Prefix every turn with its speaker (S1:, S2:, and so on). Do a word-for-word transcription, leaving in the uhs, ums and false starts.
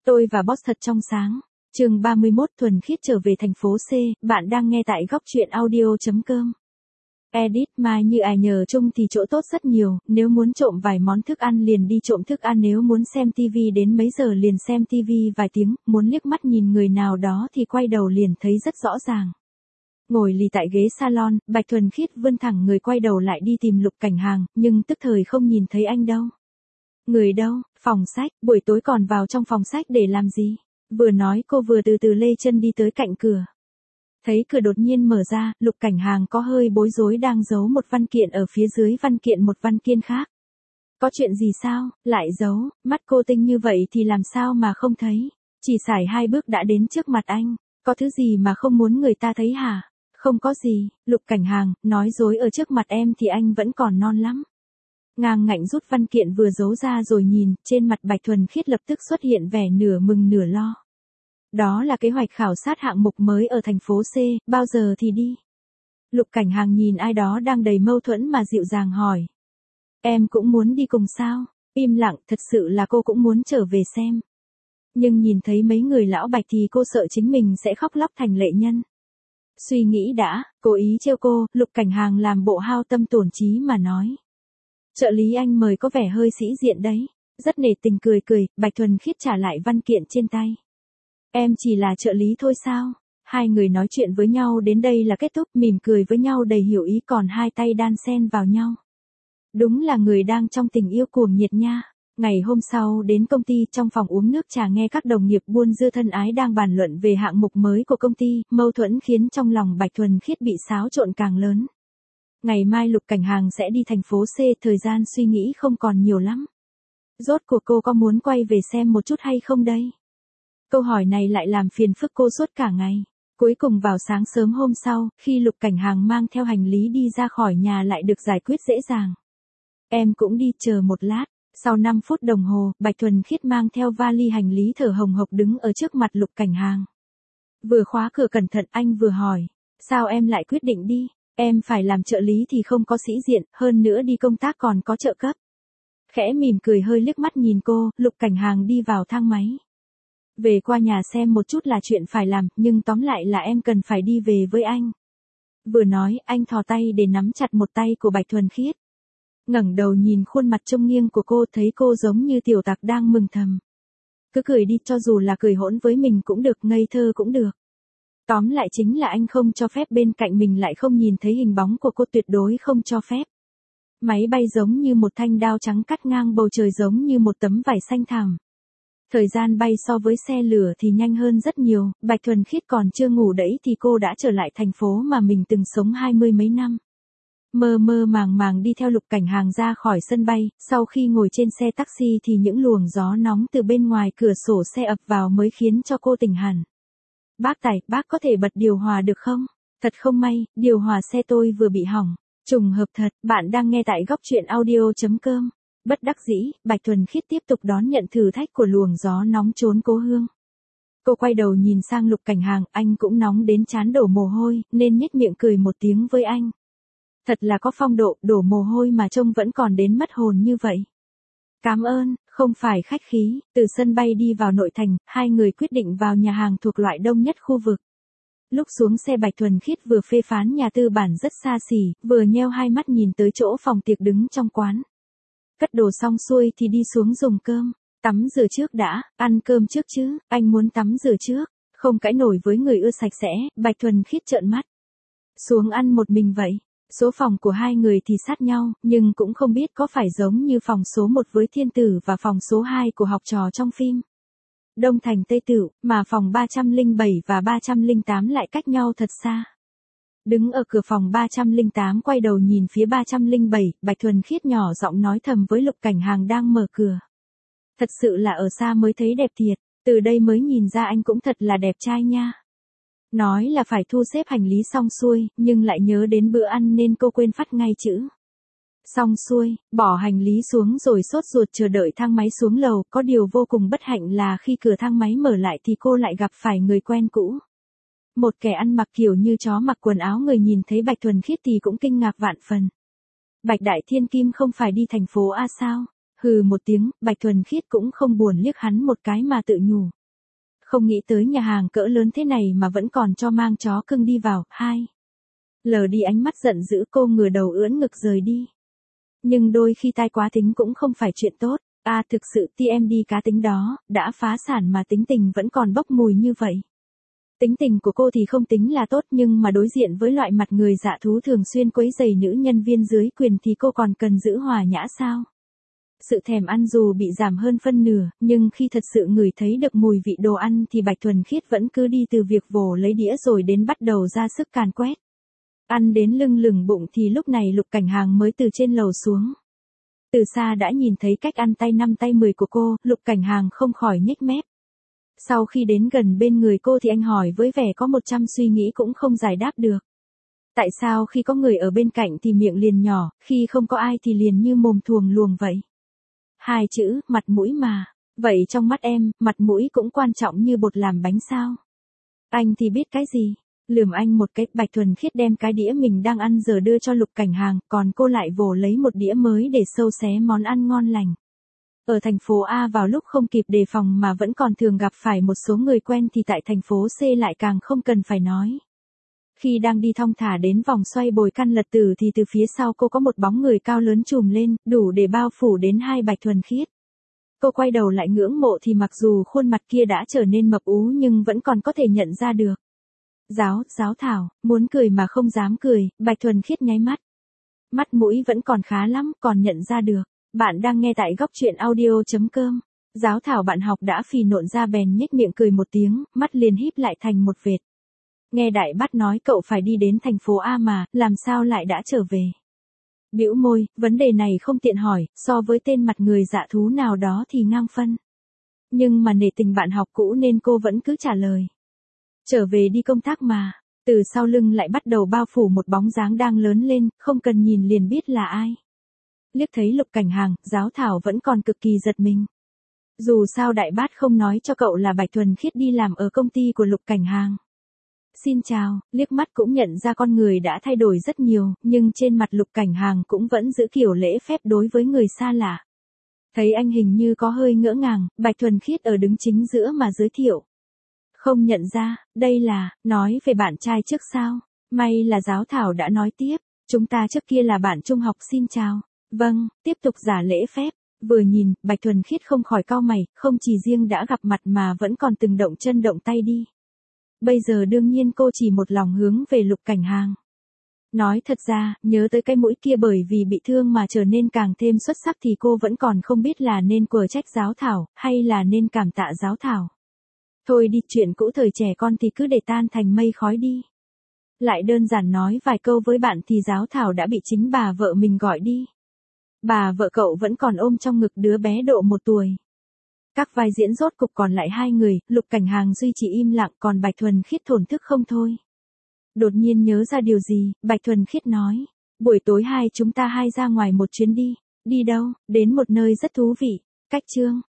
S1: Tôi và boss thật trong sáng. Chương ba mươi mốt thuần khiết trở về thành phố C, bạn đang nghe tại góc truyện audio.com. Edit mai như ai nhờ chung thì chỗ tốt rất nhiều, nếu muốn trộm vài món thức ăn liền đi trộm thức ăn, nếu muốn xem tivi đến mấy giờ liền xem tivi vài tiếng, muốn liếc mắt nhìn người nào đó thì quay đầu liền thấy rất rõ ràng. Ngồi lì tại ghế salon, Bạch Thuần Khiết vươn thẳng người quay đầu lại đi tìm Lục Cảnh Hàng, nhưng tức thời không nhìn thấy anh đâu. Người đâu? Phòng sách, buổi tối còn vào trong phòng sách để làm gì? Vừa nói cô vừa từ từ lê chân đi tới cạnh cửa. Thấy cửa đột nhiên mở ra, Lục Cảnh Hàng có hơi bối rối, đang giấu một văn kiện ở phía dưới văn kiện một văn kiện khác. Có chuyện gì sao, lại giấu, mắt cô tinh như vậy thì làm sao mà không thấy? Chỉ xài hai bước đã đến trước mặt anh, có thứ gì mà không muốn người ta thấy hả? Không có gì, Lục Cảnh Hàng, nói dối ở trước mặt em thì anh vẫn còn non lắm. Ngang ngạnh rút văn kiện vừa giấu ra rồi nhìn, trên mặt Bạch Thuần Khiết lập tức xuất hiện vẻ nửa mừng nửa lo. Đó là kế hoạch khảo sát hạng mục mới ở thành phố C, bao giờ thì đi? Lục Cảnh Hàng nhìn ai đó đang đầy mâu thuẫn mà dịu dàng hỏi. Em cũng muốn đi cùng sao? Im lặng, thật sự là cô cũng muốn trở về xem. Nhưng nhìn thấy mấy người lão Bạch thì cô sợ chính mình sẽ khóc lóc thành lệ nhân. Suy nghĩ đã, cố ý trêu cô, Lục Cảnh Hàng làm bộ hao tâm tổn trí mà nói. Trợ lý anh mời có vẻ hơi sĩ diện đấy. Rất nể tình cười cười, Bạch Thuần Khiết trả lại văn kiện trên tay. Em chỉ là trợ lý thôi sao? Hai người nói chuyện với nhau đến đây là kết thúc, mỉm cười với nhau đầy hiểu ý, còn hai tay đan xen vào nhau. Đúng là người đang trong tình yêu cuồng nhiệt nha. Ngày hôm sau đến công ty, trong phòng uống nước trà nghe các đồng nghiệp buôn dưa thân ái đang bàn luận về hạng mục mới của công ty, mâu thuẫn khiến trong lòng Bạch Thuần Khiết bị xáo trộn càng lớn. Ngày mai Lục Cảnh Hàng sẽ đi thành phố C, thời gian suy nghĩ không còn nhiều lắm. Rốt cuộc cô có muốn quay về xem một chút hay không đây? Câu hỏi này lại làm phiền phức cô suốt cả ngày. Cuối cùng vào sáng sớm hôm sau, khi Lục Cảnh Hàng mang theo hành lý đi ra khỏi nhà lại được giải quyết dễ dàng. Em cũng đi, chờ một lát. Sau năm phút đồng hồ, Bạch Thuần Khiết mang theo vali hành lý thở hồng hộc đứng ở trước mặt Lục Cảnh Hàng. Vừa khóa cửa cẩn thận anh vừa hỏi. Sao em lại quyết định đi? Em phải làm trợ lý thì không có sĩ diện, hơn nữa đi công tác còn có trợ cấp. Khẽ mỉm cười hơi liếc mắt nhìn cô, Lục Cảnh Hàng đi vào thang máy. Về qua nhà xem một chút là chuyện phải làm, nhưng tóm lại là em cần phải đi về với anh. Vừa nói, anh thò tay để nắm chặt một tay của Bạch Thuần Khiết. Ngẩng đầu nhìn khuôn mặt trông nghiêng của cô, thấy cô giống như tiểu tặc đang mừng thầm. Cứ cười đi, cho dù là cười hỗn với mình cũng được, ngây thơ cũng được. Tóm lại chính là anh không cho phép bên cạnh mình lại không nhìn thấy hình bóng của cô, tuyệt đối không cho phép. Máy bay giống như một thanh đao trắng cắt ngang bầu trời, giống như một tấm vải xanh thẳm. Thời gian bay so với xe lửa thì nhanh hơn rất nhiều, Bạch Thuần Khiết còn chưa ngủ đẫy thì cô đã trở lại thành phố mà mình từng sống hai mươi mấy năm. Mơ mơ màng màng đi theo Lục Cảnh Hàng ra khỏi sân bay, sau khi ngồi trên xe taxi thì những luồng gió nóng từ bên ngoài cửa sổ xe ập vào mới khiến cho cô tỉnh hẳn. Bác Tài, bác có thể bật điều hòa được không? Thật không may, điều hòa xe tôi vừa bị hỏng. Trùng hợp thật, bạn đang nghe tại góc truyện audio.com. Bất đắc dĩ, Bạch Thuần Khiết tiếp tục đón nhận thử thách của luồng gió nóng trốn cố hương. Cô quay đầu nhìn sang Lục Cảnh Hàng, anh cũng nóng đến trán đổ mồ hôi, nên nhếch miệng cười một tiếng với anh. Thật là có phong độ, đổ mồ hôi mà trông vẫn còn đến mất hồn như vậy. Cảm ơn, không phải khách khí. Từ sân bay đi vào nội thành, hai người quyết định vào nhà hàng thuộc loại đông nhất khu vực. Lúc xuống xe Bạch Thuần Khiết vừa phê phán nhà tư bản rất xa xỉ, vừa nheo hai mắt nhìn tới chỗ phòng tiệc đứng trong quán. Cất đồ xong xuôi thì đi xuống dùng cơm. Tắm rửa trước đã, ăn cơm trước chứ, anh muốn tắm rửa trước. Không cãi nổi với người ưa sạch sẽ, Bạch Thuần Khiết trợn mắt. Xuống ăn một mình vậy. Số phòng của hai người thì sát nhau, nhưng cũng không biết có phải giống như phòng số một với thiên tử và phòng số hai của học trò trong phim Đông Thành Tây Tửu, mà phòng ba trăm lẻ bảy và ba trăm lẻ tám lại cách nhau thật xa. Đứng ở cửa phòng ba trăm lẻ tám quay đầu nhìn phía ba trăm lẻ bảy, Bạch Thuần Khiết nhỏ giọng nói thầm với Lục Cảnh Hàng đang mở cửa. Thật sự là ở xa mới thấy đẹp thiệt, từ đây mới nhìn ra anh cũng thật là đẹp trai nha. Nói là phải thu xếp hành lý xong xuôi, nhưng lại nhớ đến bữa ăn nên cô quên phát ngay chữ. Xong xuôi, bỏ hành lý xuống rồi sốt ruột chờ đợi thang máy xuống lầu, có điều vô cùng bất hạnh là khi cửa thang máy mở lại thì cô lại gặp phải người quen cũ. Một kẻ ăn mặc kiểu như chó mặc quần áo người, nhìn thấy Bạch Thuần Khiết thì cũng kinh ngạc vạn phần. Bạch Đại Thiên Kim không phải đi thành phố A sao? Hừ một tiếng, Bạch Thuần Khiết cũng không buồn liếc hắn một cái mà tự nhủ. Không nghĩ tới nhà hàng cỡ lớn thế này mà vẫn còn cho mang chó cưng đi vào. Hai. Lờ đi ánh mắt giận dữ, cô ngửa đầu ưỡn ngực rời đi. Nhưng đôi khi tai quá tính cũng không phải chuyện tốt. À thực sự tê em đê cá tính đó, đã phá sản mà tính tình vẫn còn bốc mùi như vậy. Tính tình của cô thì không tính là tốt, nhưng mà đối diện với loại mặt người dạ thú thường xuyên quấy rầy nữ nhân viên dưới quyền thì cô còn cần giữ hòa nhã sao? Sự thèm ăn dù bị giảm hơn phân nửa, nhưng khi thật sự ngửi thấy được mùi vị đồ ăn thì Bạch Thuần Khiết vẫn cứ đi từ việc vồ lấy đĩa rồi đến bắt đầu ra sức càn quét. Ăn đến lưng lửng bụng thì lúc này Lục Cảnh Hàng mới từ trên lầu xuống. Từ xa đã nhìn thấy cách ăn tay năm tay mười của cô, Lục Cảnh Hàng không khỏi nhếch mép. Sau khi đến gần bên người cô thì anh hỏi với vẻ có một trăm suy nghĩ cũng không giải đáp được. Tại sao khi có người ở bên cạnh thì miệng liền nhỏ, khi không có ai thì liền như mồm thuồng luồng vậy? Hai chữ, mặt mũi mà. Vậy trong mắt em, mặt mũi cũng quan trọng như bột làm bánh sao? Anh thì biết cái gì? Lườm anh một cái, Bạch Thuần Khiết đem cái đĩa mình đang ăn giờ đưa cho Lục Cảnh Hàng, còn cô lại vồ lấy một đĩa mới để xâu xé món ăn ngon lành. Ở thành phố A vào lúc không kịp đề phòng mà vẫn còn thường gặp phải một số người quen thì tại thành phố C lại càng không cần phải nói. Khi đang đi thong thả đến vòng xoay bồi căn lật tử thì từ phía sau cô có một bóng người cao lớn trùm lên, đủ để bao phủ đến hai Bạch Thuần Khiết. Cô quay đầu lại ngưỡng mộ thì mặc dù khuôn mặt kia đã trở nên mập ú nhưng vẫn còn có thể nhận ra được. Giáo, giáo thảo, muốn cười mà không dám cười, Bạch Thuần Khiết nháy mắt. Mắt mũi vẫn còn khá lắm, còn nhận ra được. Bạn đang nghe tại góc truyện audio chấm com. Giáo thảo bạn học đã phì nộn ra bèn nhếch miệng cười một tiếng, mắt liền híp lại thành một vệt. Nghe đại bát nói cậu phải đi đến thành phố A mà, làm sao lại đã trở về? Bĩu môi, vấn đề này không tiện hỏi, so với tên mặt người dạ thú nào đó thì ngang phân. Nhưng mà nể tình bạn học cũ nên cô vẫn cứ trả lời. Trở về đi công tác mà. Từ sau lưng lại bắt đầu bao phủ một bóng dáng đang lớn lên, không cần nhìn liền biết là ai. Liếc thấy Lục Cảnh Hàng, giáo thảo vẫn còn cực kỳ giật mình. Dù sao đại bát không nói cho cậu là Bạch Thuần Khiết đi làm ở công ty của Lục Cảnh Hàng. Xin chào, liếc mắt cũng nhận ra con người đã thay đổi rất nhiều, nhưng trên mặt Lục Cảnh Hàng cũng vẫn giữ kiểu lễ phép đối với người xa lạ. Thấy anh hình như có hơi ngỡ ngàng, Bạch Thuần Khiết ở đứng chính giữa mà giới thiệu. Không nhận ra, đây là, nói về bạn trai trước sao? May là giáo thảo đã nói tiếp, chúng ta trước kia là bạn trung học, xin chào. Vâng, tiếp tục giả lễ phép. Vừa nhìn, Bạch Thuần Khiết không khỏi cau mày, không chỉ riêng đã gặp mặt mà vẫn còn từng động chân động tay đi. Bây giờ đương nhiên cô chỉ một lòng hướng về Lục Cảnh Hàng. Nói thật ra, nhớ tới cái mũi kia bởi vì bị thương mà trở nên càng thêm xuất sắc thì cô vẫn còn không biết là nên quở trách giáo thảo, hay là nên cảm tạ giáo thảo. Thôi đi, chuyện cũ thời trẻ con thì cứ để tan thành mây khói đi. Lại đơn giản nói vài câu với bạn thì giáo thảo đã bị chính bà vợ mình gọi đi. Bà vợ cậu vẫn còn ôm trong ngực đứa bé độ một tuổi. Các vai diễn rốt cục còn lại hai người, Lục Cảnh Hàng duy trì im lặng còn Bạch Thuần Khiết thổn thức không thôi. Đột nhiên nhớ ra điều gì, Bạch Thuần Khiết nói. Buổi tối hai chúng ta hai ra ngoài một chuyến đi. Đi đâu? Đến một nơi rất thú vị. Cách chương.